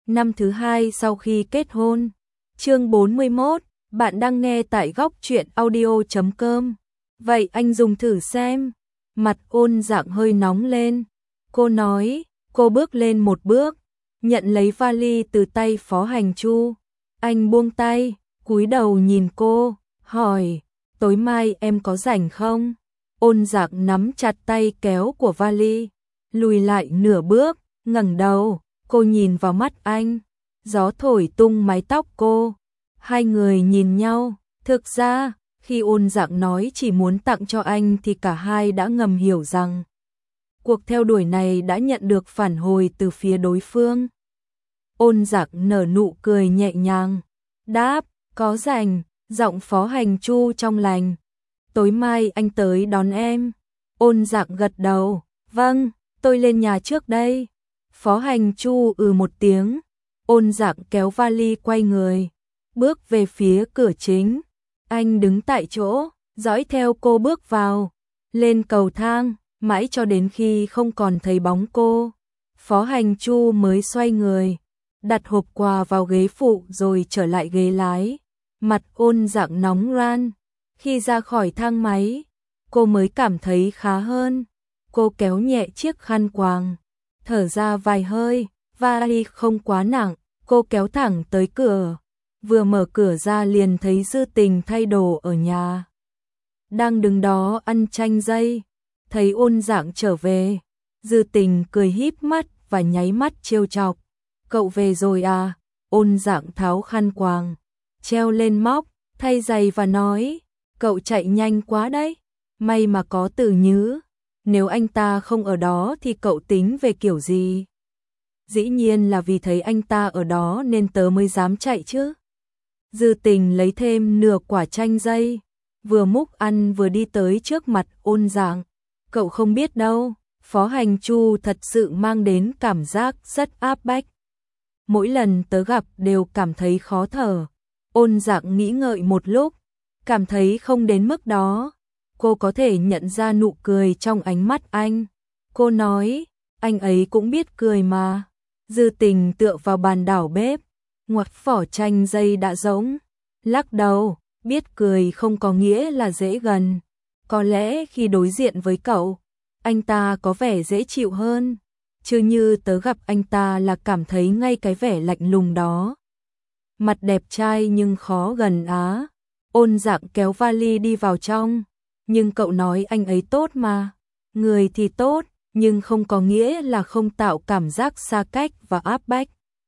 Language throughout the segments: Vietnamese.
năm thứ 2 sau khi kết hôn. Chương 41, bạn đang nghe tại góc truyện audio.com. Vậy anh dùng thử xem. Mặt Ôn Dạng hơi nóng lên. Cô nói, cô bước lên một bước, nhận lấy vali từ tay Phó Hành Chu. Anh buông tay, cúi đầu nhìn cô, hỏi, tối mai em có rảnh không? Ôn Dạng nắm chặt tay kéo của vali, lùi lại nửa bước, ngẩng đầu, cô nhìn vào mắt anh, gió thổi tung mái tóc cô. Hai người nhìn nhau, thực ra, khi Ôn Dạng nói chỉ muốn tặng cho anh thì cả hai đã ngầm hiểu rằng cuộc theo đuổi này đã nhận được phản hồi từ phía đối phương. Ôn Dạng nở nụ cười nhẹ nhàng, đáp, có rảnh, giọng Phó Hành Chu trong lành. Tối mai anh tới đón em. Ôn Dạng gật đầu, vâng, tôi lên nhà trước đây. Phó Hành Chu một tiếng. Ôn Dạng kéo vali quay người, bước về phía cửa chính. Anh đứng tại chỗ, dõi theo cô bước vào, lên cầu thang, mãi cho đến khi không còn thấy bóng cô. Phó Hành Chu mới xoay người, đặt hộp quà vào ghế phụ rồi trở lại ghế lái. Mặt Ôn Dạng nóng ran. Khi ra khỏi thang máy, cô mới cảm thấy khá hơn. Cô kéo nhẹ chiếc khăn quàng, thở ra vài hơi, vali không quá nặng, cô kéo thẳng tới cửa. Vừa mở cửa ra liền thấy Dư Tình thay đồ ở nhà, đang đứng đó ăn chanh dây. Thấy Ôn Dạng trở về, Dư Tình cười híp mắt và nháy mắt trêu chọc. Cậu về rồi à? Ôn Dạng tháo khăn quàng, treo lên móc, thay giày và nói, cậu chạy nhanh quá đấy, may mà có Từ Nhứ, nếu anh ta không ở đó thì cậu tính về kiểu gì? Dĩ nhiên là vì thấy anh ta ở đó nên tớ mới dám chạy chứ. Dư Tình lấy thêm nửa quả chanh dây, vừa múc ăn vừa đi tới trước mặt Ôn Dạng. Cậu không biết đâu, Phó Hành Chu thật sự mang đến cảm giác rất áp bách. Mỗi lần tớ gặp đều cảm thấy khó thở. Ôn Dạng nghĩ ngợi một lúc, cảm thấy không đến mức đó. Cô có thể nhận ra nụ cười trong ánh mắt anh. Cô nói, anh ấy cũng biết cười mà. Dư Tình tựa vào bàn đảo bếp, ngoặt vỏ chanh dây đã rỗng, lắc đầu, biết cười không có nghĩa là dễ gần. Có lẽ khi đối diện với cậu, anh ta có vẻ dễ chịu hơn, chứ như tớ gặp anh ta là cảm thấy ngay cái vẻ lạnh lùng đó. Mặt đẹp trai nhưng khó gần á. Ôn Dạng kéo vali đi vào trong, nhưng cậu nói anh ấy tốt mà. Người thì tốt, nhưng không có nghĩa là không tạo cảm giác xa cách và áp bách.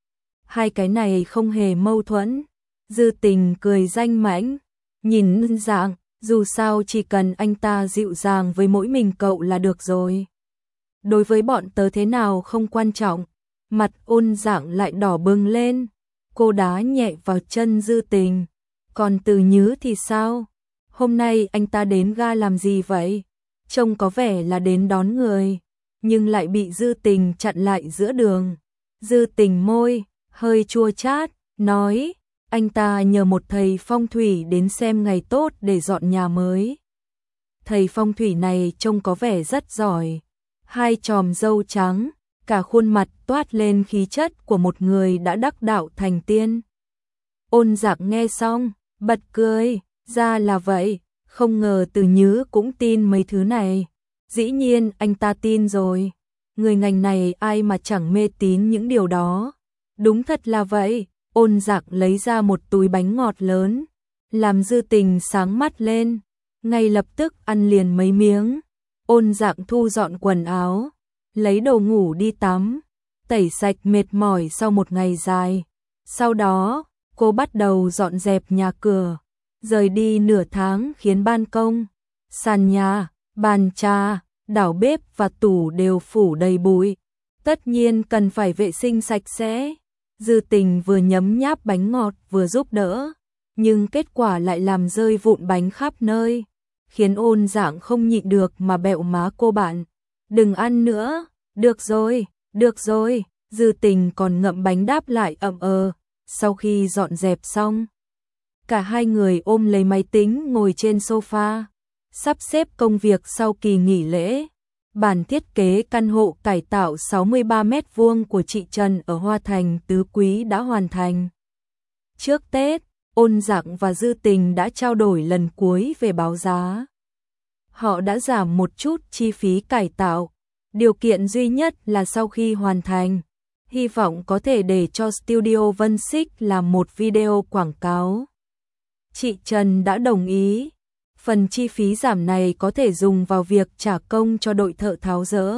Hai cái này không hề mâu thuẫn. Dư Tình cười danh mãnh, nhìn Dạng, dù sao chỉ cần anh ta dịu dàng với mỗi mình cậu là được rồi. Đối với bọn tớ thế nào không quan trọng. Mặt Ôn Dạng lại đỏ bừng lên, cô đá nhẹ vào chân Dư Tình. Còn Từ Nhứ thì sao? Hôm nay anh ta đến ga làm gì vậy? Trông có vẻ là đến đón người, nhưng lại bị Dư Tình chặn lại giữa đường. Dư Tình môi hơi chua chát, nói, anh ta nhờ một thầy phong thủy đến xem ngày tốt để dọn nhà mới. Thầy phong thủy này trông có vẻ rất giỏi, hai chòm râu trắng, cả khuôn mặt toát lên khí chất của một người đã đắc đạo thành tiên. Ôn Dạng nghe xong, bật cười, ra là vậy, không ngờ Từ Nhứ cũng tin mấy thứ này. Dĩ nhiên anh ta tin rồi, người ngành này ai mà chẳng mê tín những điều đó. Đúng thật là vậy. Ôn Dạng lấy ra một túi bánh ngọt lớn, làm Dư Tình sáng mắt lên, ngay lập tức ăn liền mấy miếng. Ôn Dạng thu dọn quần áo, lấy đồ ngủ đi tắm, tẩy sạch mệt mỏi sau một ngày dài. Sau đó, cô bắt đầu dọn dẹp nhà cửa, rời đi nửa tháng khiến ban công, sàn nhà, bàn trà, đảo bếp và tủ đều phủ đầy bụi. Tất nhiên cần phải vệ sinh sạch sẽ. Dư Tình vừa nhấm nháp bánh ngọt vừa giúp đỡ, nhưng kết quả lại làm rơi vụn bánh khắp nơi, khiến Ôn Dạng không nhịn được mà bẹo má cô bạn. Đừng ăn nữa, được rồi, Dư Tình còn ngậm bánh đáp lại ậm ờ. Sau khi dọn dẹp xong, cả hai người ôm lấy máy tính ngồi trên sofa, sắp xếp công việc sau kỳ nghỉ lễ. Bản thiết kế căn hộ cải tạo 63 mét vuông của chị Trần ở Hoa Thành Tứ Quý đã hoàn thành. Trước Tết, Ôn Dạng và Dư Tình đã trao đổi lần cuối về báo giá. Họ đã giảm một chút chi phí cải tạo. Điều kiện duy nhất là sau khi hoàn thành, hy vọng có thể để cho Studio Vân Xích làm một video quảng cáo. Chị Trần đã đồng ý. Phần chi phí giảm này có thể dùng vào việc trả công cho đội thợ tháo dỡ.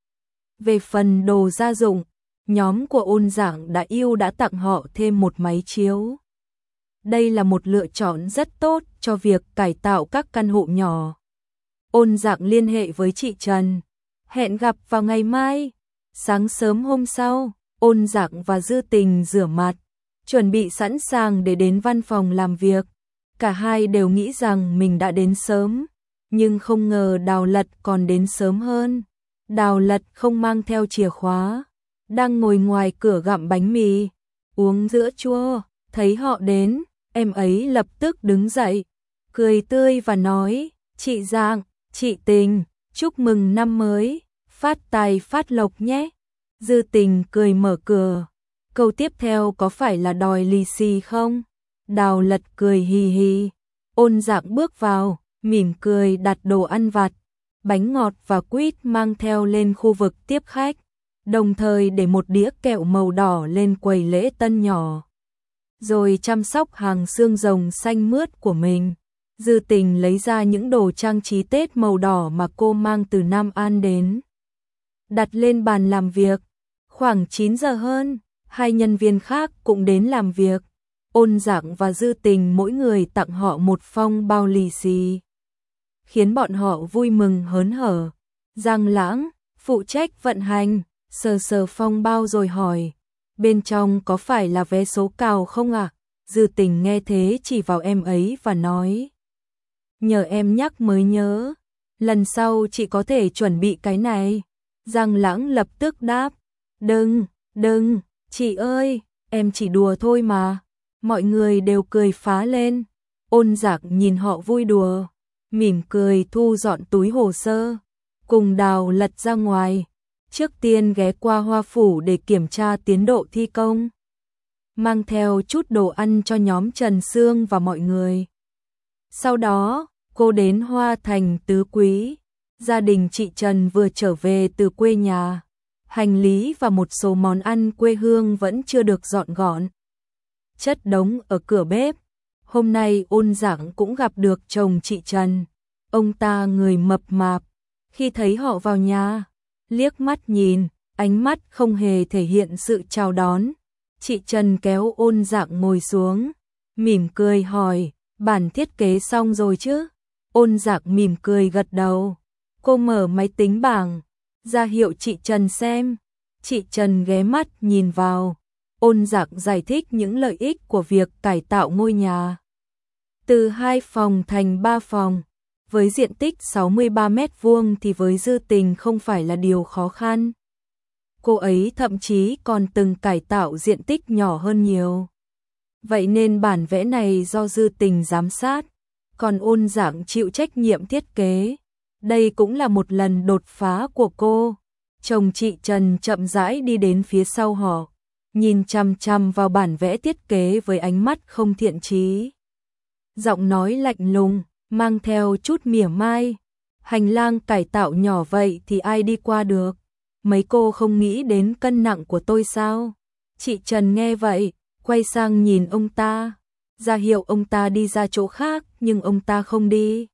Về phần đồ gia dụng, nhóm của Ôn Dạng đã tặng họ thêm một máy chiếu. Đây là một lựa chọn rất tốt cho việc cải tạo các căn hộ nhỏ. Ôn Dạng liên hệ với chị Trần, hẹn gặp vào ngày mai. Sáng sớm hôm sau, Ôn Dạng và Dư Tình rửa mặt, chuẩn bị sẵn sàng để đến văn phòng làm việc. Cả hai đều nghĩ rằng mình đã đến sớm, nhưng không ngờ Đào Lật còn đến sớm hơn. Đào Lật không mang theo chìa khóa, đang ngồi ngoài cửa gặm bánh mì, uống sữa chua. Thấy họ đến, em ấy lập tức đứng dậy, cười tươi và nói, chị Dạng, chị Tình, chúc mừng năm mới, phát tài phát lộc nhé. Dư Tình cười mở cửa, câu tiếp theo có phải là đòi lì xì không? Đào Lật cười hì hì. Ôn Dạng bước vào, mỉm cười đặt đồ ăn vặt, bánh ngọt và quýt mang theo lên khu vực tiếp khách, đồng thời để một đĩa kẹo màu đỏ lên quầy lễ tân nhỏ. Rồi chăm sóc hàng xương rồng xanh mướt của mình. Dư Tình lấy ra những đồ trang trí Tết màu đỏ mà cô mang từ Nam An đến, đặt lên bàn làm việc. Khoảng 9 giờ hơn, hai nhân viên khác cũng đến làm việc. Ôn Dạng và Dư Tình mỗi người tặng họ một phong bao lì xì, khiến bọn họ vui mừng hớn hở. Giang Lãng, phụ trách vận hành, sờ sờ phong bao rồi hỏi, bên trong có phải là vé số cao không ạ? Dư Tình nghe thế chỉ vào em ấy và nói, nhờ em nhắc mới nhớ, lần sau chị có thể chuẩn bị cái này. Giang Lãng lập tức đáp, đừng, chị ơi, em chỉ đùa thôi mà. Mọi người đều cười phá lên. Ôn Dạng nhìn họ vui đùa, mỉm cười thu dọn túi hồ sơ, cùng Đào Lật ra ngoài. Trước tiên ghé qua Hoa Phủ để kiểm tra tiến độ thi công, mang theo chút đồ ăn cho nhóm Trần Sương và mọi người. Sau đó, cô đến Hoa Thành Tứ Quý. Gia đình chị Trần vừa trở về từ quê nhà. Hành lý và một số món ăn quê hương vẫn chưa được dọn gọn, chất đống ở cửa bếp. Hôm nay Ôn Dạng cũng gặp được chồng chị Trần. Ông ta người mập mạp, khi thấy họ vào nhà, liếc mắt nhìn, ánh mắt không hề thể hiện sự chào đón. Chị Trần kéo Ôn Dạng ngồi xuống, mỉm cười hỏi, bản thiết kế xong rồi chứ? Ôn Dạng mỉm cười gật đầu. Cô mở máy tính bảng, ra hiệu chị Trần xem. Chị Trần ghé mắt nhìn vào. Ôn Dạng giải thích những lợi ích của việc cải tạo ngôi nhà từ 2 phòng thành 3 phòng, với diện tích 63 mét vuông thì với Dư Tình không phải là điều khó khăn. Cô ấy thậm chí còn từng cải tạo diện tích nhỏ hơn nhiều. Vậy nên bản vẽ này do Dư Tình giám sát, còn Ôn Dạng chịu trách nhiệm thiết kế. Đây cũng là một lần đột phá của cô. Chồng chị Trần chậm rãi đi đến phía sau họ, nhìn chằm chằm vào bản vẽ thiết kế với ánh mắt không thiện chí. Giọng nói lạnh lùng, mang theo chút mỉa mai. Hành lang cải tạo nhỏ vậy thì ai đi qua được? Mấy cô không nghĩ đến cân nặng của tôi sao? Chị Trần nghe vậy, quay sang nhìn ông ta, ra hiệu ông ta đi ra chỗ khác, nhưng ông ta không đi.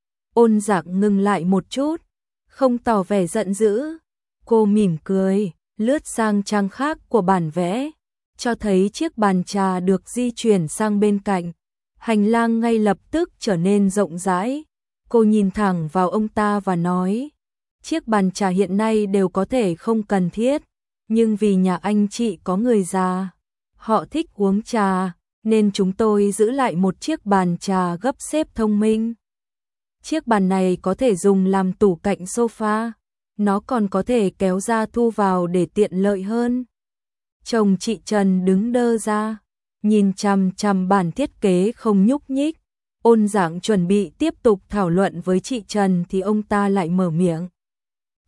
Ôn Dạng ngừng lại một chút, không tỏ vẻ giận dữ. Cô mỉm cười, lướt sang trang khác của bản vẽ, cho thấy chiếc bàn trà được di chuyển sang bên cạnh. Hành lang ngay lập tức trở nên rộng rãi. Cô nhìn thẳng vào ông ta và nói, chiếc bàn trà hiện nay đều có thể không cần thiết, nhưng vì nhà anh chị có người già, họ thích uống trà, nên chúng tôi giữ lại một chiếc bàn trà gấp xếp thông minh. Chiếc bàn này có thể dùng làm tủ cạnh sofa, nó còn có thể kéo ra thu vào để tiện lợi hơn. Chồng chị Trần đứng đơ ra, nhìn chằm chằm bản thiết kế không nhúc nhích. Ôn Dạng chuẩn bị tiếp tục thảo luận với chị Trần thì ông ta lại mở miệng.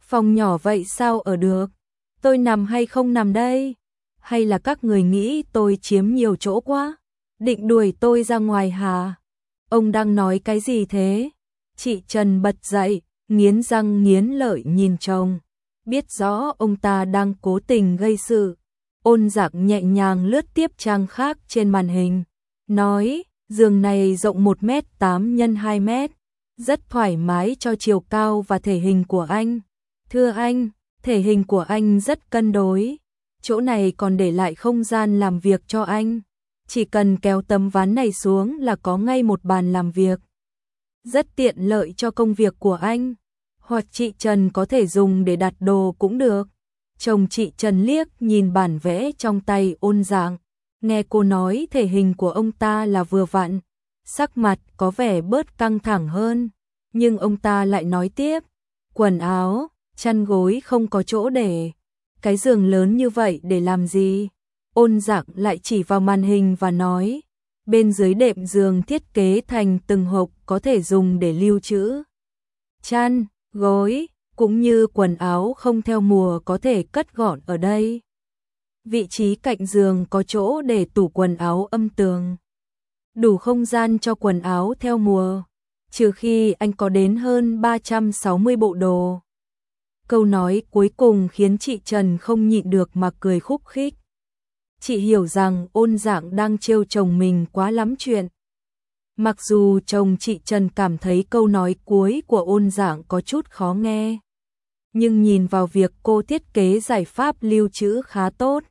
Phòng nhỏ vậy sao ở được? Tôi nằm hay không nằm đây? Hay là các người nghĩ tôi chiếm nhiều chỗ quá? Định đuổi tôi ra ngoài hả? Ông đang nói cái gì thế? Chị Trần bật dậy, nghiến răng nghiến lợi nhìn chồng. Biết rõ ông ta đang cố tình gây sự. Ôn Dạc nhẹ nhàng lướt tiếp trang khác trên màn hình. Nói, giường này rộng 1m8 x 2m. Rất thoải mái cho chiều cao và thể hình của anh. Thưa anh, thể hình của anh rất cân đối. Chỗ này còn để lại không gian làm việc cho anh. Chỉ cần kéo tấm ván này xuống là có ngay một bàn làm việc. Rất tiện lợi cho công việc của anh. Hoặc chị Trần có thể dùng để đặt đồ cũng được. Chồng chị Trần liếc nhìn bản vẽ trong tay Ôn Dạng. Nghe cô nói thể hình của ông ta là vừa vặn. Sắc mặt có vẻ bớt căng thẳng hơn. Nhưng ông ta lại nói tiếp. Quần áo, chăn gối không có chỗ để. Cái giường lớn như vậy để làm gì? Ôn Dạng lại chỉ vào màn hình và nói. Bên dưới đệm giường thiết kế thành từng hộp có thể dùng để lưu trữ. Chăn, gối, cũng như quần áo không theo mùa có thể cất gọn ở đây. Vị trí cạnh giường có chỗ để tủ quần áo âm tường. Đủ không gian cho quần áo theo mùa, trừ khi anh có đến hơn 360 bộ đồ. Câu nói cuối cùng khiến chị Trần không nhịn được mà cười khúc khích. Chị hiểu rằng Ôn Dạng đang trêu chồng mình quá lắm chuyện. Mặc dù chồng chị Trần cảm thấy câu nói cuối của Ôn Dạng có chút khó nghe, nhưng nhìn vào việc cô thiết kế giải pháp lưu trữ khá tốt,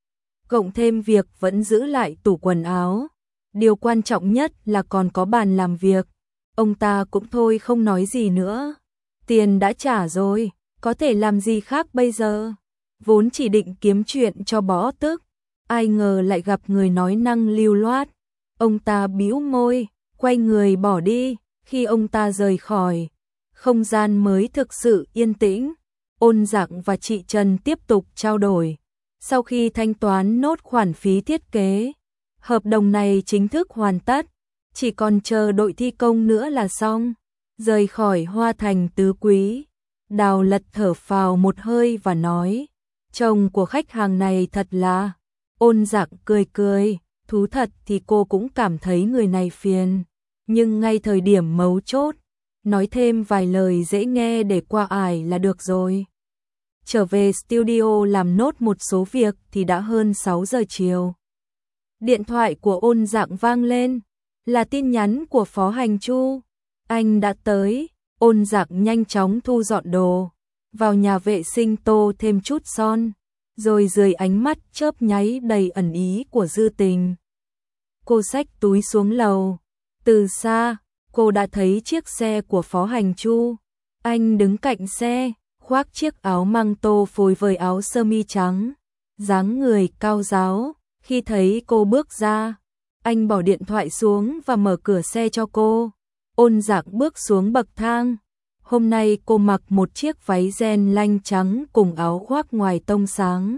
cộng thêm việc vẫn giữ lại tủ quần áo, điều quan trọng nhất là còn có bàn làm việc, ông ta cũng thôi không nói gì nữa. Tiền đã trả rồi, có thể làm gì khác bây giờ? Vốn chỉ định kiếm chuyện cho bỏ tức, ai ngờ lại gặp người nói năng lưu loát. Ông ta bĩu môi, quay người bỏ đi. Khi ông ta rời khỏi, không gian mới thực sự yên tĩnh. Ôn Dạng và chị Trần tiếp tục trao đổi. Sau khi thanh toán nốt khoản phí thiết kế, hợp đồng này chính thức hoàn tất, chỉ còn chờ đội thi công nữa là xong. Rời khỏi Hoa Thành Tứ Quý, Đào Lật thở phào một hơi và nói, chồng của khách hàng này thật là... Ôn Dạng cười cười, thú thật thì cô cũng cảm thấy người này phiền, nhưng ngay thời điểm mấu chốt, nói thêm vài lời dễ nghe để qua ải là được rồi. Trở về studio làm nốt một số việc thì đã hơn 6 giờ chiều. Điện thoại của Ôn Dạng vang lên, là tin nhắn của Phó Hành Chu. Anh đã tới. Ôn Dạng nhanh chóng thu dọn đồ, vào nhà vệ sinh tô thêm chút son, rồi dưới ánh mắt chớp nháy đầy ẩn ý của Dư Tình. Cô xách túi xuống lầu. Từ xa, cô đã thấy chiếc xe của Phó Hành Chu. Anh đứng cạnh xe, khoác chiếc áo măng tô phối với áo sơ mi trắng, dáng người cao ráo. Khi thấy cô bước ra, anh bỏ điện thoại xuống và mở cửa xe cho cô. Ôn Dạng bước xuống bậc thang. Hôm nay cô mặc một chiếc váy ren lanh trắng cùng áo khoác ngoài tông sáng.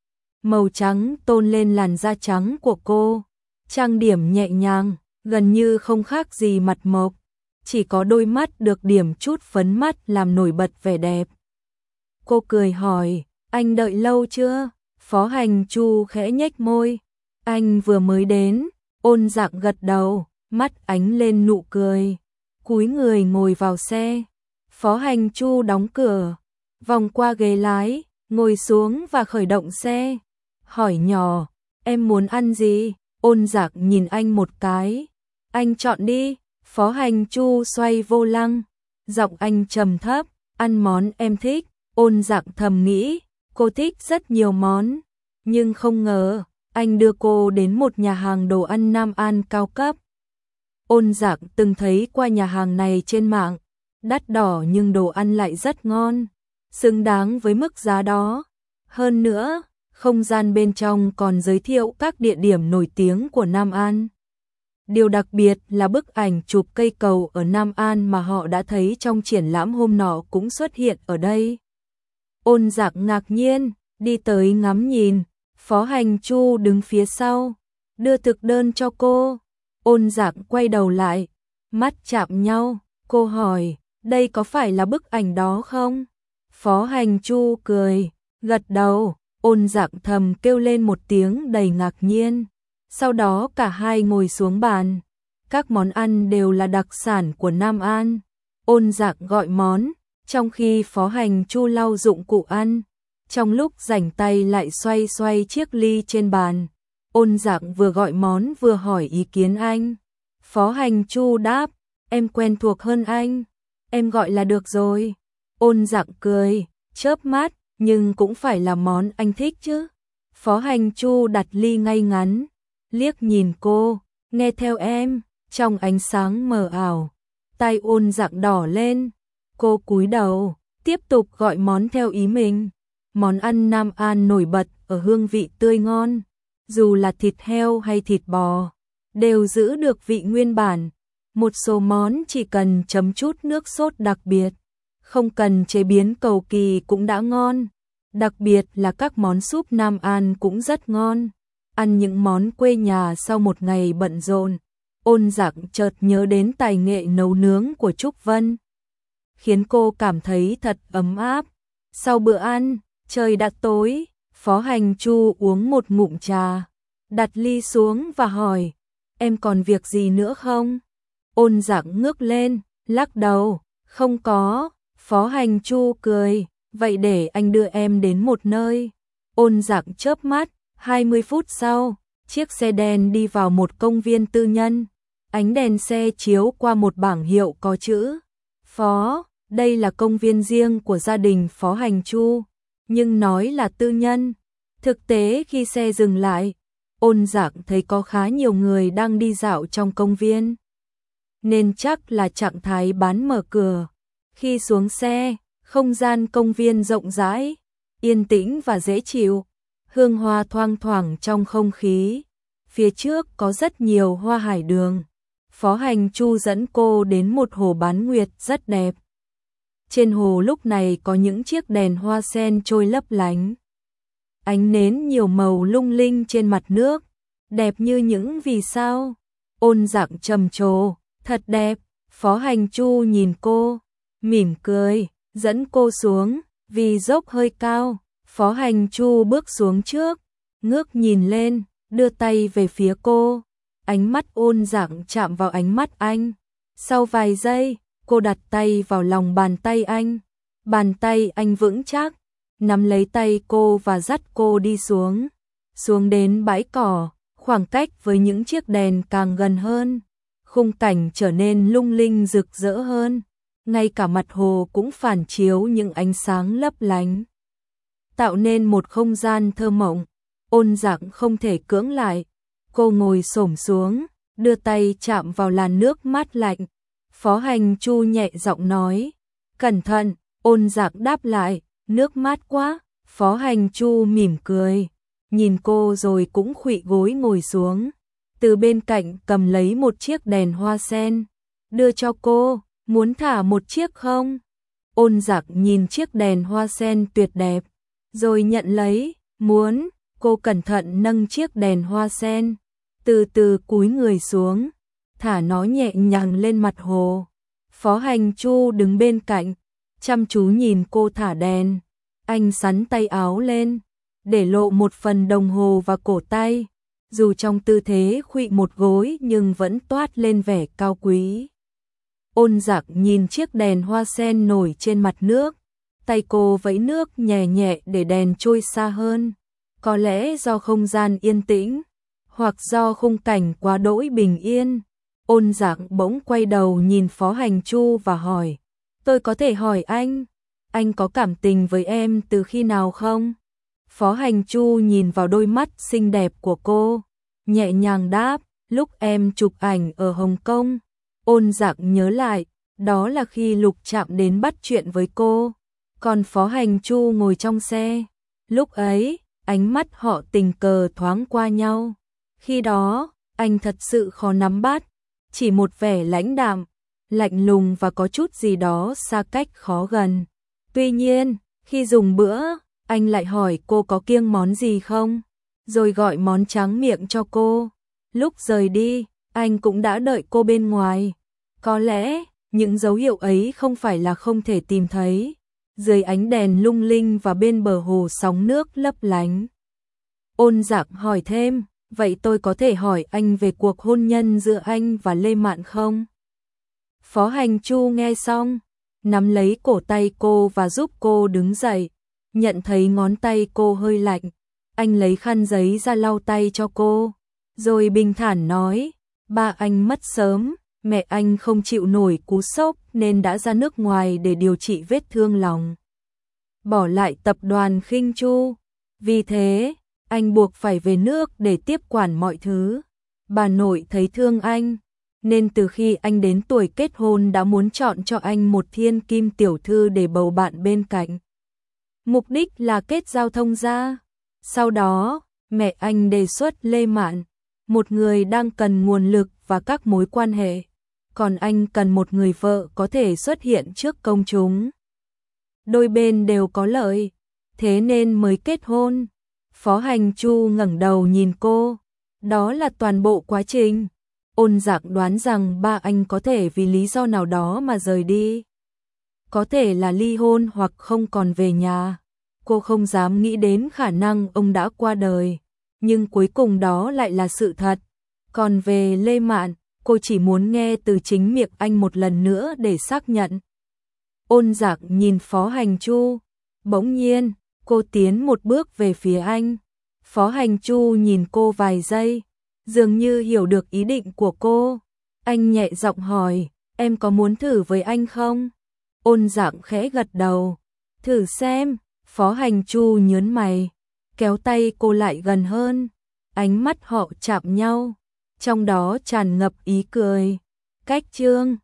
Màu trắng tôn lên làn da trắng của cô. Trang điểm nhẹ nhàng, gần như không khác gì mặt mộc. Chỉ có đôi mắt được điểm chút phấn mắt làm nổi bật vẻ đẹp. Cô cười hỏi, anh đợi lâu chưa? Phó Hành Chu khẽ nhếch môi. Anh vừa mới đến. Ôn Dạng gật đầu, mắt ánh lên nụ cười. Cúi người ngồi vào xe. Phó Hành Chu đóng cửa, vòng qua ghế lái, ngồi xuống và khởi động xe. Hỏi nhỏ, em muốn ăn gì? Ôn Dạng nhìn anh một cái. Anh chọn đi. Phó Hành Chu xoay vô lăng, giọng anh trầm thấp, ăn món em thích. Ôn Dạng thầm nghĩ, cô thích rất nhiều món, nhưng không ngờ anh đưa cô đến một nhà hàng đồ ăn Nam An cao cấp. Ôn Dạng từng thấy qua nhà hàng này trên mạng, đắt đỏ nhưng đồ ăn lại rất ngon, xứng đáng với mức giá đó. Hơn nữa, không gian bên trong còn giới thiệu các địa điểm nổi tiếng của Nam An. Điều đặc biệt là bức ảnh chụp cây cầu ở Nam An mà họ đã thấy trong triển lãm hôm nọ cũng xuất hiện ở đây. Ôn Dạng ngạc nhiên, đi tới ngắm nhìn. Phó Hành Chu đứng phía sau, đưa thực đơn cho cô. Ôn Dạng quay đầu lại, mắt chạm nhau, cô hỏi, đây có phải là bức ảnh đó không? Phó Hành Chu cười, gật đầu, Ôn Dạng thầm kêu lên một tiếng đầy ngạc nhiên. Sau đó cả hai ngồi xuống bàn. Các món ăn đều là đặc sản của Nam An. Ôn Dạng gọi món, trong khi Phó Hành Chu lau dụng cụ ăn. Trong lúc rảnh tay lại xoay xoay chiếc ly trên bàn. Ôn Dạng vừa gọi món vừa hỏi ý kiến anh. Phó Hành Chu đáp, em quen thuộc hơn anh, em gọi là được rồi. Ôn Dạng cười, chớp mắt, nhưng cũng phải là món anh thích chứ. Phó Hành Chu đặt ly ngay ngắn, liếc nhìn cô, nghe theo em, trong ánh sáng mờ ảo. Tai Ôn Dạng đỏ lên, cô cúi đầu, tiếp tục gọi món theo ý mình. Món ăn Nam An nổi bật ở hương vị tươi ngon, dù là thịt heo hay thịt bò, đều giữ được vị nguyên bản. Một số món chỉ cần chấm chút nước sốt đặc biệt, không cần chế biến cầu kỳ cũng đã ngon. Đặc biệt là các món súp Nam An cũng rất ngon. Ăn những món quê nhà sau một ngày bận rộn, Ôn Dạng chợt nhớ đến tài nghệ nấu nướng của Trúc Vân, khiến cô cảm thấy thật ấm áp. Sau bữa ăn, trời đã tối, Phó Hành Chu uống một ngụm trà, đặt ly xuống và hỏi, em còn việc gì nữa không? Ôn Dạng ngước lên, lắc đầu, không có. Phó Hành Chu cười, vậy để anh đưa em đến một nơi. Ôn Dạng chớp mắt, 20 phút sau, chiếc xe đen đi vào một công viên tư nhân. Ánh đèn xe chiếu qua một bảng hiệu có chữ Phó, đây là công viên riêng của gia đình Phó Hành Chu, nhưng nói là tư nhân. Thực tế khi xe dừng lại, Ôn Dạng thấy có khá nhiều người đang đi dạo trong công viên, nên chắc là trạng thái bán mở cửa. Khi xuống xe, không gian công viên rộng rãi, yên tĩnh và dễ chịu, hương hoa thoang thoảng trong không khí. Phía trước có rất nhiều hoa hải đường. Phó Hành Chu dẫn cô đến một hồ bán nguyệt rất đẹp. Trên hồ lúc này có những chiếc đèn hoa sen trôi lấp lánh. Ánh nến nhiều màu lung linh trên mặt nước, đẹp như những vì sao. Ôn Dạng trầm trồ, thật đẹp. Phó Hành Chu nhìn cô, mỉm cười, dẫn cô xuống, vì dốc hơi cao. Phó Hành Chu bước xuống trước, ngước nhìn lên, đưa tay về phía cô. Ánh mắt Ôn Dạng chạm vào ánh mắt anh. Sau vài giây, cô đặt tay vào lòng bàn tay anh. Bàn tay anh vững chắc, nắm lấy tay cô và dắt cô đi xuống. Xuống đến bãi cỏ, khoảng cách với những chiếc đèn càng gần hơn. Khung cảnh trở nên lung linh rực rỡ hơn. Ngay cả mặt hồ cũng phản chiếu những ánh sáng lấp lánh, tạo nên một không gian thơ mộng. Ôn Dạng không thể cưỡng lại. Cô ngồi xổm xuống, đưa tay chạm vào làn nước mát lạnh. Phó Hành Chu nhẹ giọng nói, cẩn thận. Ôn Dạng đáp lại, nước mát quá. Phó Hành Chu mỉm cười, nhìn cô rồi cũng khuỵu gối ngồi xuống. Từ bên cạnh cầm lấy một chiếc đèn hoa sen, đưa cho cô, muốn thả một chiếc không? Ôn Dạng nhìn chiếc đèn hoa sen tuyệt đẹp, rồi nhận lấy, muốn. Cô cẩn thận nâng chiếc đèn hoa sen, từ từ cúi người xuống, thả nó nhẹ nhàng lên mặt hồ. Phó Hành Chu đứng bên cạnh, chăm chú nhìn cô thả đèn. Anh xắn tay áo lên, để lộ một phần đồng hồ và cổ tay. Dù trong tư thế khuỵu một gối nhưng vẫn toát lên vẻ cao quý. Ôn Dạng nhìn chiếc đèn hoa sen nổi trên mặt nước. Tay cô vẫy nước nhẹ nhẹ để đèn trôi xa hơn. Có lẽ do không gian yên tĩnh, hoặc do khung cảnh quá đỗi bình yên. Ôn Dạng bỗng quay đầu nhìn Phó Hành Chu và hỏi, tôi có thể hỏi anh có cảm tình với em từ khi nào không? Phó Hành Chu nhìn vào đôi mắt xinh đẹp của cô, nhẹ nhàng đáp, lúc em chụp ảnh ở Hồng Kông. Ôn Dạng nhớ lại, đó là khi Lục Trạm đến bắt chuyện với cô, còn Phó Hành Chu ngồi trong xe. Lúc ấy, ánh mắt họ tình cờ thoáng qua nhau. Khi đó, anh thật sự khó nắm bắt, chỉ một vẻ lãnh đạm, lạnh lùng và có chút gì đó xa cách khó gần. Tuy nhiên, khi dùng bữa, anh lại hỏi cô có kiêng món gì không, rồi gọi món tráng miệng cho cô. Lúc rời đi, anh cũng đã đợi cô bên ngoài. Có lẽ, những dấu hiệu ấy không phải là không thể tìm thấy. dưới ánh đèn lung linh và bên bờ hồ sóng nước lấp lánh. Ôn Dạng hỏi thêm, vậy tôi có thể hỏi anh về cuộc hôn nhân giữa anh và Lê Mạn không? Phó Hành Chu nghe xong, nắm lấy cổ tay cô và giúp cô đứng dậy, nhận thấy ngón tay cô hơi lạnh, anh lấy khăn giấy ra lau tay cho cô, rồi bình thản nói, ba anh mất sớm, mẹ anh không chịu nổi cú sốc nên đã ra nước ngoài để điều trị vết thương lòng. Bỏ lại tập đoàn Khinh Chu, vì thế, anh buộc phải về nước để tiếp quản mọi thứ. Bà nội thấy thương anh, nên từ khi anh đến tuổi kết hôn đã muốn chọn cho anh một thiên kim tiểu thư để bầu bạn bên cạnh. Mục đích là kết giao thông gia. Sau đó, mẹ anh đề xuất Lê Mạn, một người đang cần nguồn lực và các mối quan hệ, còn anh cần một người vợ có thể xuất hiện trước công chúng. Đôi bên đều có lợi, thế nên mới kết hôn. Phó Hành Chu ngẩng đầu nhìn cô, đó là toàn bộ quá trình. Ôn Dạng đoán rằng ba anh có thể vì lý do nào đó mà rời đi. Có thể là ly hôn hoặc không còn về nhà. Cô không dám nghĩ đến khả năng ông đã qua đời, nhưng cuối cùng đó lại là sự thật. Còn về Lê Mạn, cô chỉ muốn nghe từ chính miệng anh một lần nữa để xác nhận. Ôn Dạng nhìn Phó Hành Chu, bỗng nhiên, cô tiến một bước về phía anh. Phó Hành Chu nhìn cô vài giây, dường như hiểu được ý định của cô. Anh nhẹ giọng hỏi, em có muốn thử với anh không? Ôn Dạng khẽ gật đầu, thử xem. Phó Hành Chu nhớn mày, kéo tay cô lại gần hơn. Ánh mắt họ chạm nhau, trong đó tràn ngập ý cười. Cách chương